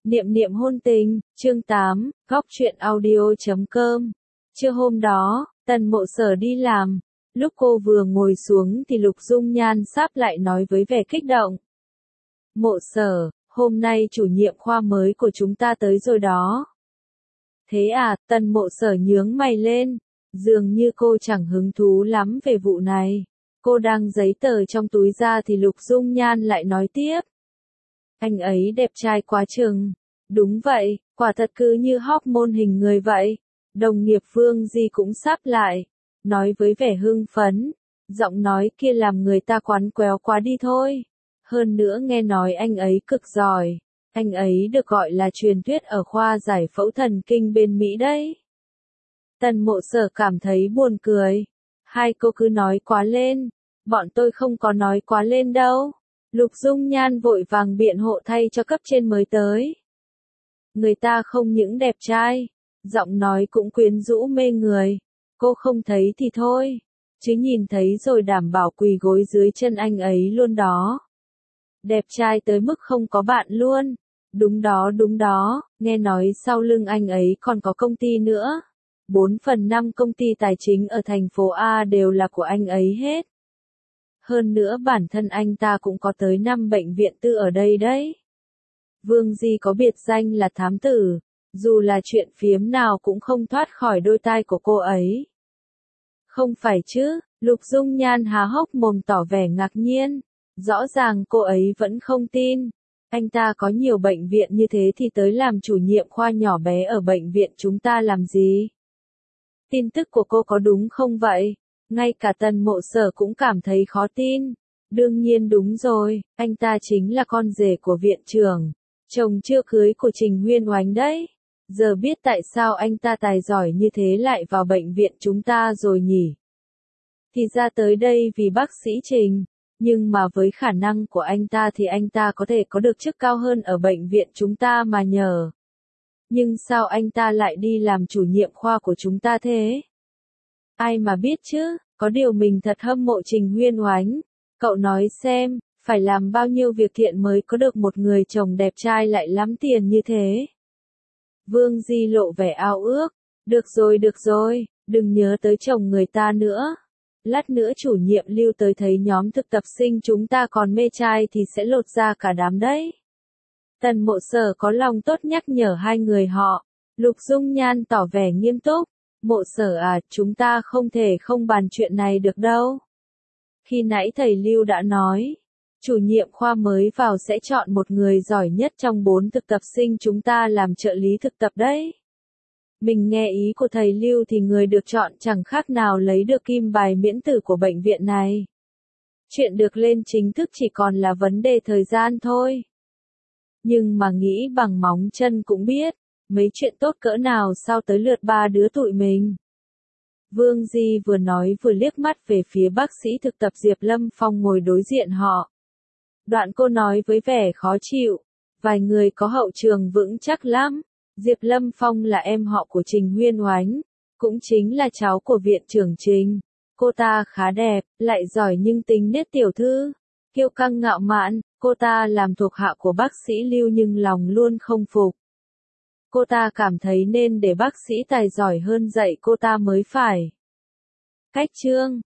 Niệm niệm hôn tình, chương 8, góc truyện audio.com. Trưa hôm đó, Tần Mộ Sở đi làm. Lúc cô vừa ngồi xuống thì Lục Dung Nhan sáp lại nói với vẻ kích động. Mộ Sở, hôm nay chủ nhiệm khoa mới của chúng ta tới rồi đó. Thế à, Tần Mộ Sở nhướng mày lên. Dường như cô chẳng hứng thú lắm về vụ này. Cô đang giấy tờ trong túi ra thì Lục Dung Nhan lại nói tiếp. Anh ấy đẹp trai quá chừng. Đúng vậy, quả thật cứ như hormone hình người vậy. Đồng nghiệp Vương Di cũng sáp lại. Nói với vẻ hưng phấn. Giọng nói kia làm người ta quắn quéo quá đi thôi. Hơn nữa nghe nói anh ấy cực giỏi. Anh ấy được gọi là truyền thuyết ở khoa giải phẫu thần kinh bên Mỹ đấy. Tần Mộ Sở cảm thấy buồn cười. Hai cô cứ nói quá lên. Bọn tôi không có nói quá lên đâu. Lục Dung Nhan vội vàng biện hộ thay cho cấp trên mới tới. Người ta không những đẹp trai, giọng nói cũng quyến rũ mê người. Cô không thấy thì thôi, chứ nhìn thấy rồi đảm bảo quỳ gối dưới chân anh ấy luôn đó. Đẹp trai tới mức không có bạn luôn. Đúng đó, nghe nói sau lưng anh ấy còn có công ty nữa. 4/5 công ty tài chính ở thành phố A đều là của anh ấy hết. Hơn nữa bản thân anh ta cũng có tới 5 bệnh viện tư ở đây đấy. Vương Di có biệt danh là thám tử, dù là chuyện phiếm nào cũng không thoát khỏi đôi tai của cô ấy. Không phải chứ, Lục Dung Nhan há hốc mồm tỏ vẻ ngạc nhiên, rõ ràng cô ấy vẫn không tin. Anh ta có nhiều bệnh viện như thế thì tới làm chủ nhiệm khoa nhỏ bé ở bệnh viện chúng ta làm gì? Tin tức của cô có đúng không vậy? Ngay cả Tần Mộ Sở cũng cảm thấy khó tin. Đương nhiên đúng rồi, anh ta chính là con rể của viện trưởng, chồng chưa cưới của Trình Huyên Oánh đấy. Giờ biết tại sao anh ta tài giỏi như thế lại vào bệnh viện chúng ta rồi nhỉ? Thì ra tới đây vì bác sĩ Trình, nhưng mà với khả năng của anh ta thì anh ta có thể có được chức cao hơn ở bệnh viện chúng ta mà nhờ. Nhưng sao anh ta lại đi làm chủ nhiệm khoa của chúng ta thế? Ai mà biết chứ, có điều mình thật hâm mộ Trình Huyên Oánh. Cậu nói xem, phải làm bao nhiêu việc thiện mới có được một người chồng đẹp trai lại lắm tiền như thế. Vương Di lộ vẻ ao ước. Được rồi, đừng nhớ tới chồng người ta nữa. Lát nữa chủ nhiệm Lưu tới thấy nhóm thực tập sinh chúng ta còn mê trai thì sẽ lột ra cả đám đấy. Tần Mộ Sở có lòng tốt nhắc nhở hai người họ. Lục Dung Nhan tỏ vẻ nghiêm túc. Mộ Sở à, chúng ta không thể không bàn chuyện này được đâu. Khi nãy thầy Lưu đã nói, chủ nhiệm khoa mới vào sẽ chọn một người giỏi nhất trong 4 thực tập sinh chúng ta làm trợ lý thực tập đấy. Mình nghe ý của thầy Lưu thì người được chọn chẳng khác nào lấy được kim bài miễn tử của bệnh viện này. Chuyện được lên chính thức chỉ còn là vấn đề thời gian thôi. Nhưng mà nghĩ bằng móng chân cũng biết, mấy chuyện tốt cỡ nào sao tới lượt ba đứa tụi mình. Vương Di vừa nói vừa liếc mắt về phía bác sĩ thực tập Diệp Lâm Phong ngồi đối diện họ. Đoạn cô nói với vẻ khó chịu, vài người có hậu trường vững chắc lắm. Diệp Lâm Phong là em họ của Trình Huyên Oánh, cũng chính là cháu của viện trưởng Trình. Cô ta khá đẹp, lại giỏi nhưng tính nết tiểu thư, kiêu căng ngạo mạn. Cô ta làm thuộc hạ của bác sĩ Lưu nhưng lòng luôn không phục. Cô ta cảm thấy nên để bác sĩ tài giỏi hơn dạy cô ta mới phải. Cách chương